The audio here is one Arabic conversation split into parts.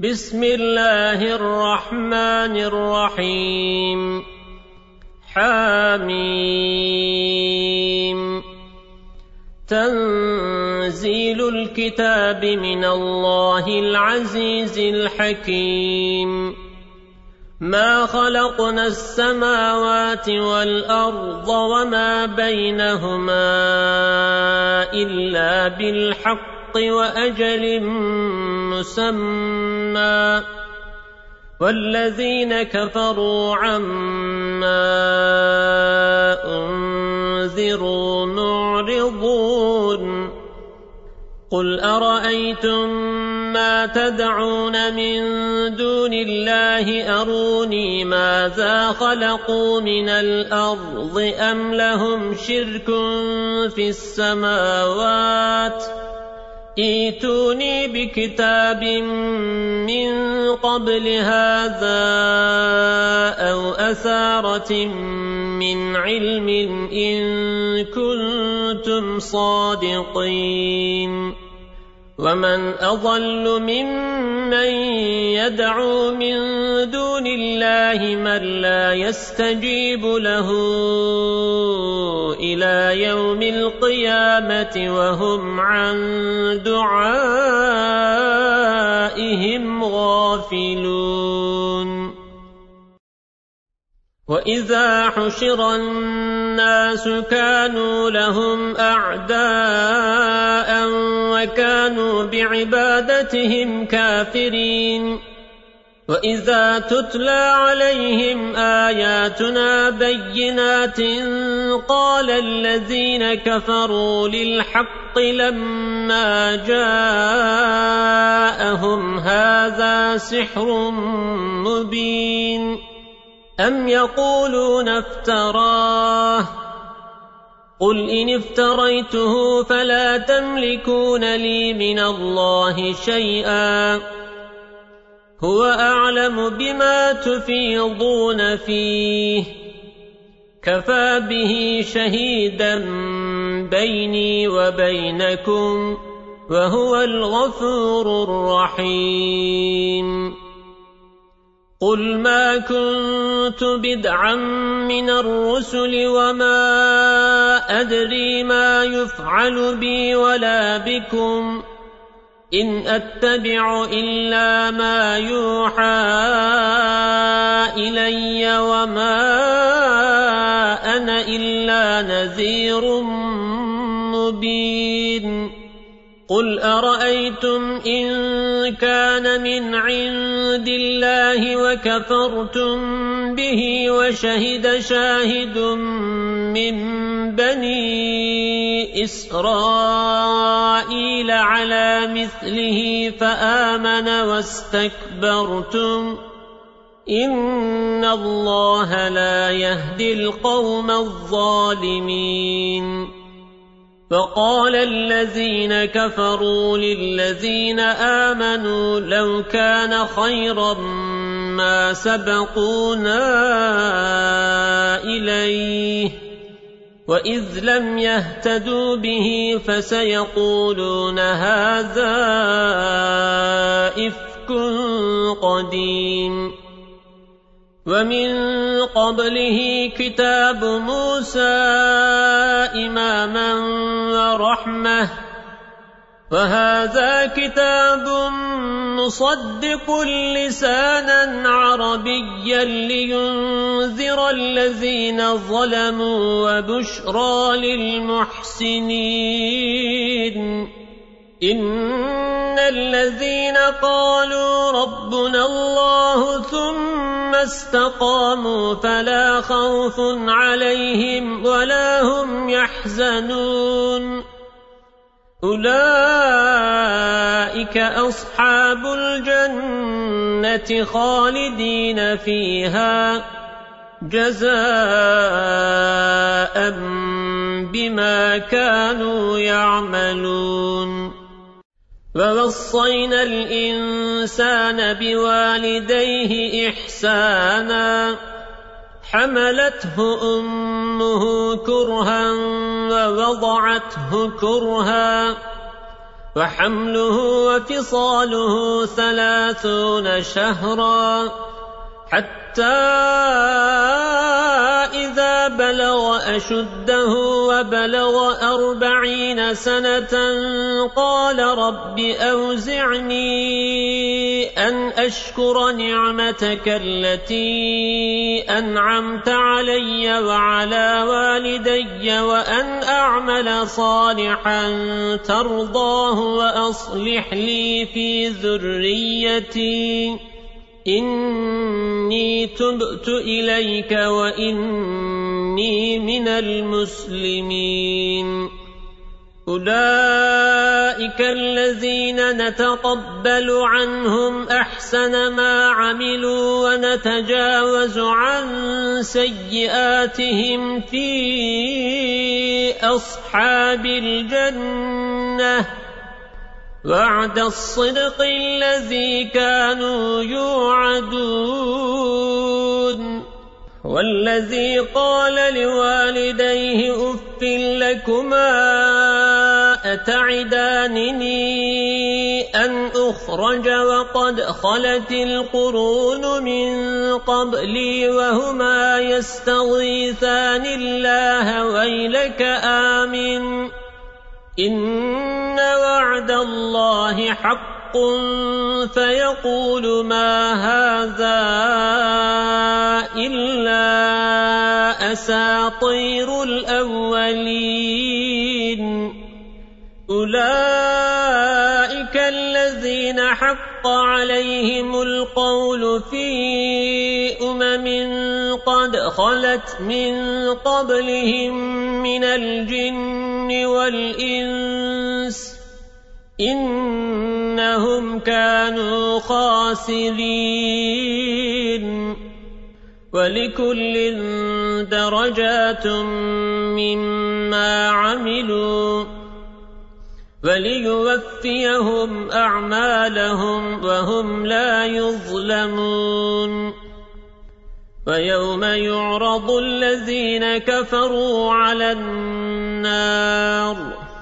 بسم الله الرحمن الرحيم حميم تنزيل الكتاب من الله العزيز الحكيم ما خلقنا السماوات والأرض وما بينهما إلا بالحق وأجل مسمى والذين كفروا عما أنذروا معرضون قل أرأيتم ما تدعون من دون الله أروني ماذا خلقوا من الأرض أم لهم شرك في السماوات ائتوني بكتاب من قبل هذا أو أثارة من علم إن كنتم صادقين ومن أضل ممن يدعو من دون الله من لا يستجيب له إلى يوم القيامة وهم عن دعائهم غافلون وإذا حشر الناس كانوا لهم أعداء وكانوا بعبادتهم كافرين وإذا تتلى عليهم آياتنا بينات قال الذين كفروا للحق لما جاءهم هذا سحر مبين أم يقولون افتراه قل إن افتريته فلا تملكون لي من الله شيئا هو أعلم بما تفيضون فيه كفى به شهيدا بيني وبينكم وهو الغفور الرحيم قل ما كنت بدعا من الرسل وما أدري ما يفعل بي ولا بكم إن أتبع إلا ما يوحى إلي وما أنا إلا نذير مبين قل أرأيتم إن كان من عند الله وكفرتم به وشهد شاهد من بني إسرائيل على مثله فآمن واستكبرتم إن الله لا يهدي القوم الظالمين فقال الذين كفروا للذين آمنوا لو كان خيرا ما سبقونا إليه وإذ لم يهتدوا به فسيقولون هذا إفك قديم ومن قبله كتاب موسى إماما ورحمة وهذا كتاب مصدق لسانا عربيا لينذر الذين ظلموا وبشرى للمحسنين إن الذين قالوا ربنا الله ثم استقاموا فلا خوف عليهم ولا هم يحزنون أولئك أصحاب الجنة خالدين فيها جزاء بما كانوا يعملون ووصينا الإنسان بوالديه إحسانا حملته أمه كرها ووضعته كرها وحمله وفصاله 30 شهرا حتى إذا بلغ أشده وبلغ 40 سنة قال رب أوزعني أن أشكر نعمتك التي أنعمت علي وعلى والدي وأن أعمل صالحا ترضاه وأصلح لي في ذريتي إني تبت إليك وإني من المسلمين أولئك الذين نتقبل عنهم أحسن ما عملوا ونتجاوز عن سيئاتهم في أصحاب الجنة وعد الصدق الذي كانوا يوعدون والذي قال لوالديه أف لكما أتعدانني أن أخرج وقد خلت القرون من قبلي وهما يستغيثان الله ويلك آمن إن وعد الله حق فيقول ما هذا إلا أساطير الأولين أولئك الذين حق عليهم القول في قد خلت من قبلهم من الجن والإنس إنهم كانوا خاسرين ولكل درجات مما عملوا وليوفيهم أعمالهم وهم لا يظلمون ويوم يعرض الذين كفروا على النار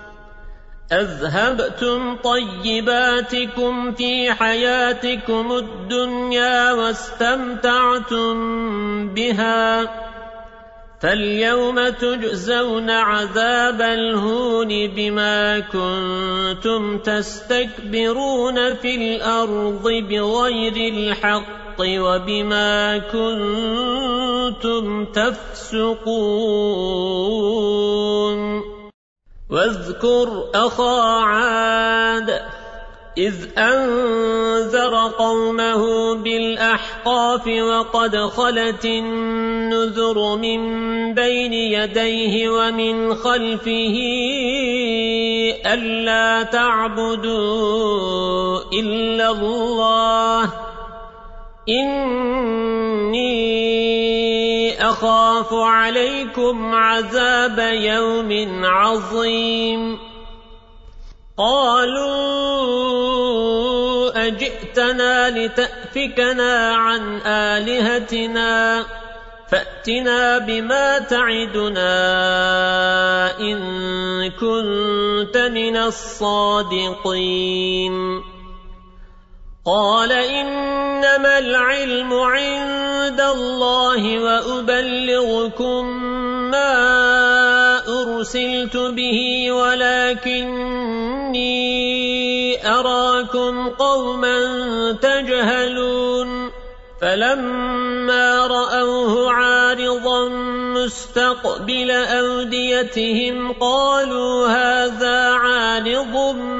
أذهبتم طيباتكم في حياتكم الدنيا واستمتعتم بها فاليوم تجزون عذاب الهون بما كنتم تستكبرون في الأرض بغير الحق وبما كنتم تفسقون واذكر أخا عاد إذ أنذر قومه بالأحقاف وقد خلت النذر من بين يديه ومن خلفه ألا تعبدوا إلا الله إني أخاف عليكم عذاب يوم عظيم قالوا أجئتنا لتأفكنا عن آلهتنا فأتنا بما تعدنا إن كنت من الصادقين قال إنما العلم عند الله وأبلغكم ما أرسلت به ولكني أراكم قوما تجهلون فلما رأوه عارضا مستقبل أوديتهم قالوا هذا عارض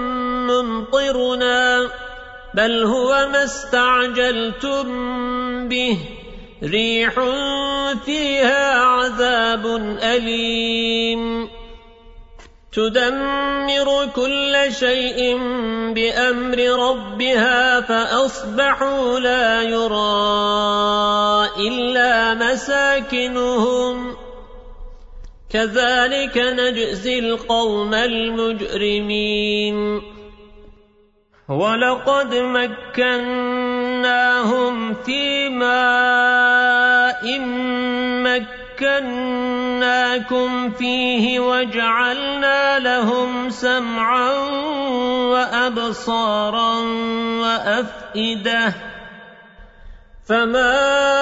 ممطرنا بل هو ما استعجلتم به ريح فيها عذاب أليم تدمر كل شيء بأمر ربها فأصبحوا لا يرى إلا مساكنهم كذلك نجزي القوم المجرمين ولقد مكناهم في ماء مكناكم لنفتننكم فيه وجعلنا لهم سمعا وأبصارا وأفئدة فما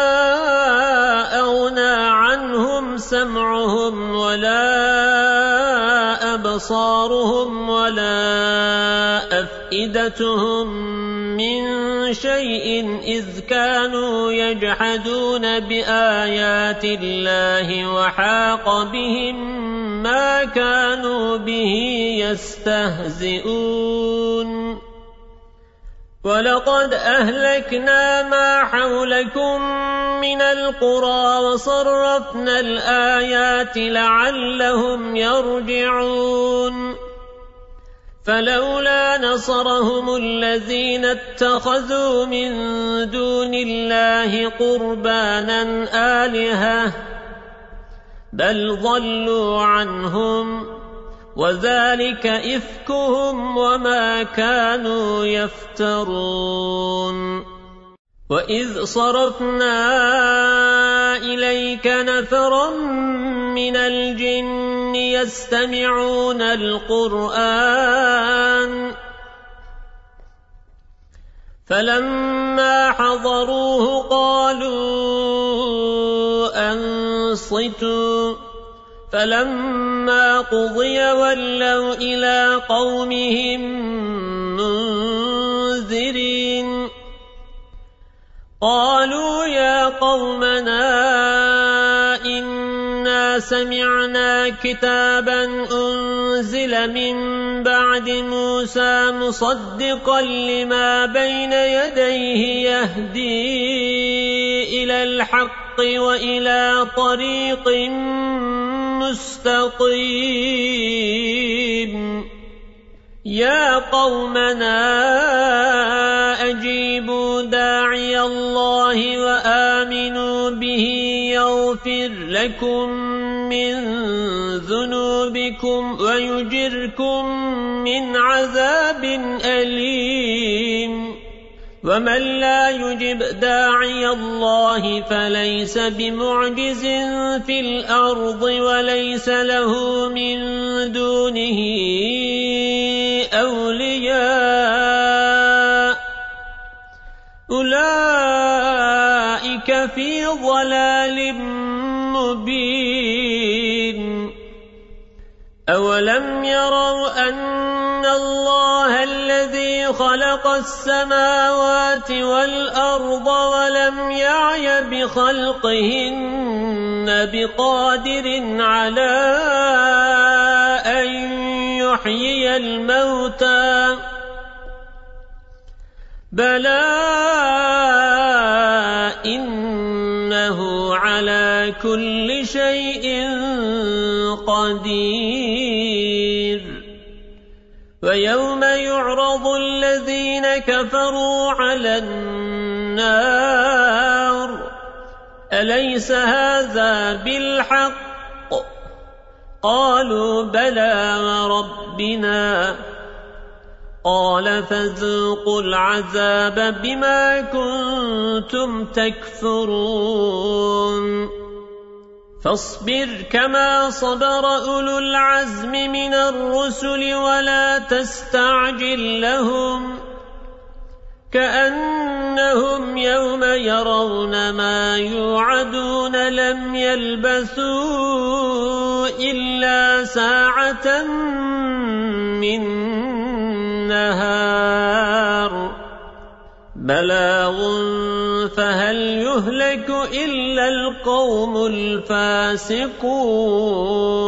أغنى عنهم سمعهم ولا أبصارهم ولا أفئدتهم من شيء إذ كانوا يجحدون بآيات الله وحاق بهم ما كانوا به يستهزئون ولقد أهلكنا ما حولكم من القرى وصرفنا الآيات لعلهم يرجعون فلولا نصرهم الذين اتخذوا من دون الله قربانا آلهة بل ضلوا عنهم وذلك إفكهم وما كانوا يفترون وإذ صرفنا إليك نفرا من الجن يستمعون القرآن فلما حضروه قالوا أنصتوا فلما قضي ولوا إلى قومهم منذرين قالوا يا قومنا إنا سمعنا كتابا أنزل من بعد موسى مصدقا لما بين يديه يهدي إلى الحق وإلى طريق مستقيم يا قومنا أجيبوا داعي الله وآمنوا به يغفر لكم من ذنوبكم ويجركم من عذاب أليم ومن لا يجب داعي الله فليس بمعجز في الأرض وليس له من دونه أولياء أولئك في ضلال مبين أولم يروا أن الله الذي خلق السماوات والأرض ولم يعي بخلقهن بقادر على أن يحيي الموتى بلى إنه على كل شيء قدير ويوم يعرض الذين كفروا على النار أليس هذا بالحق قالوا بلى وربنا قال فذوقوا العذاب بما كنتم تكفرون فاصبر كما صبر أولو العزم من الرسل ولا تستعجل لهم كأنهم يوم يرون ما يوعدون لم يلبثوا إلا ساعة من نهار بلاغ فهل يهلك إلا القوم الفاسقون